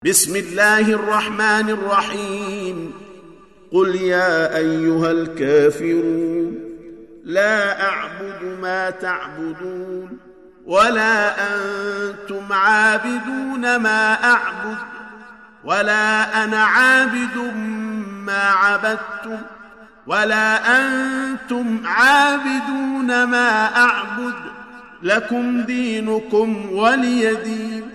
بسم الله الرحمن الرحيم قل يا أيها الكافرون لا أعبد ما تعبدون ولا أنتم عابدون ما أعبد ولا أنا عابد ما عبدتم ولا أنتم عابدون ما أعبد لكم دينكم ولي دين.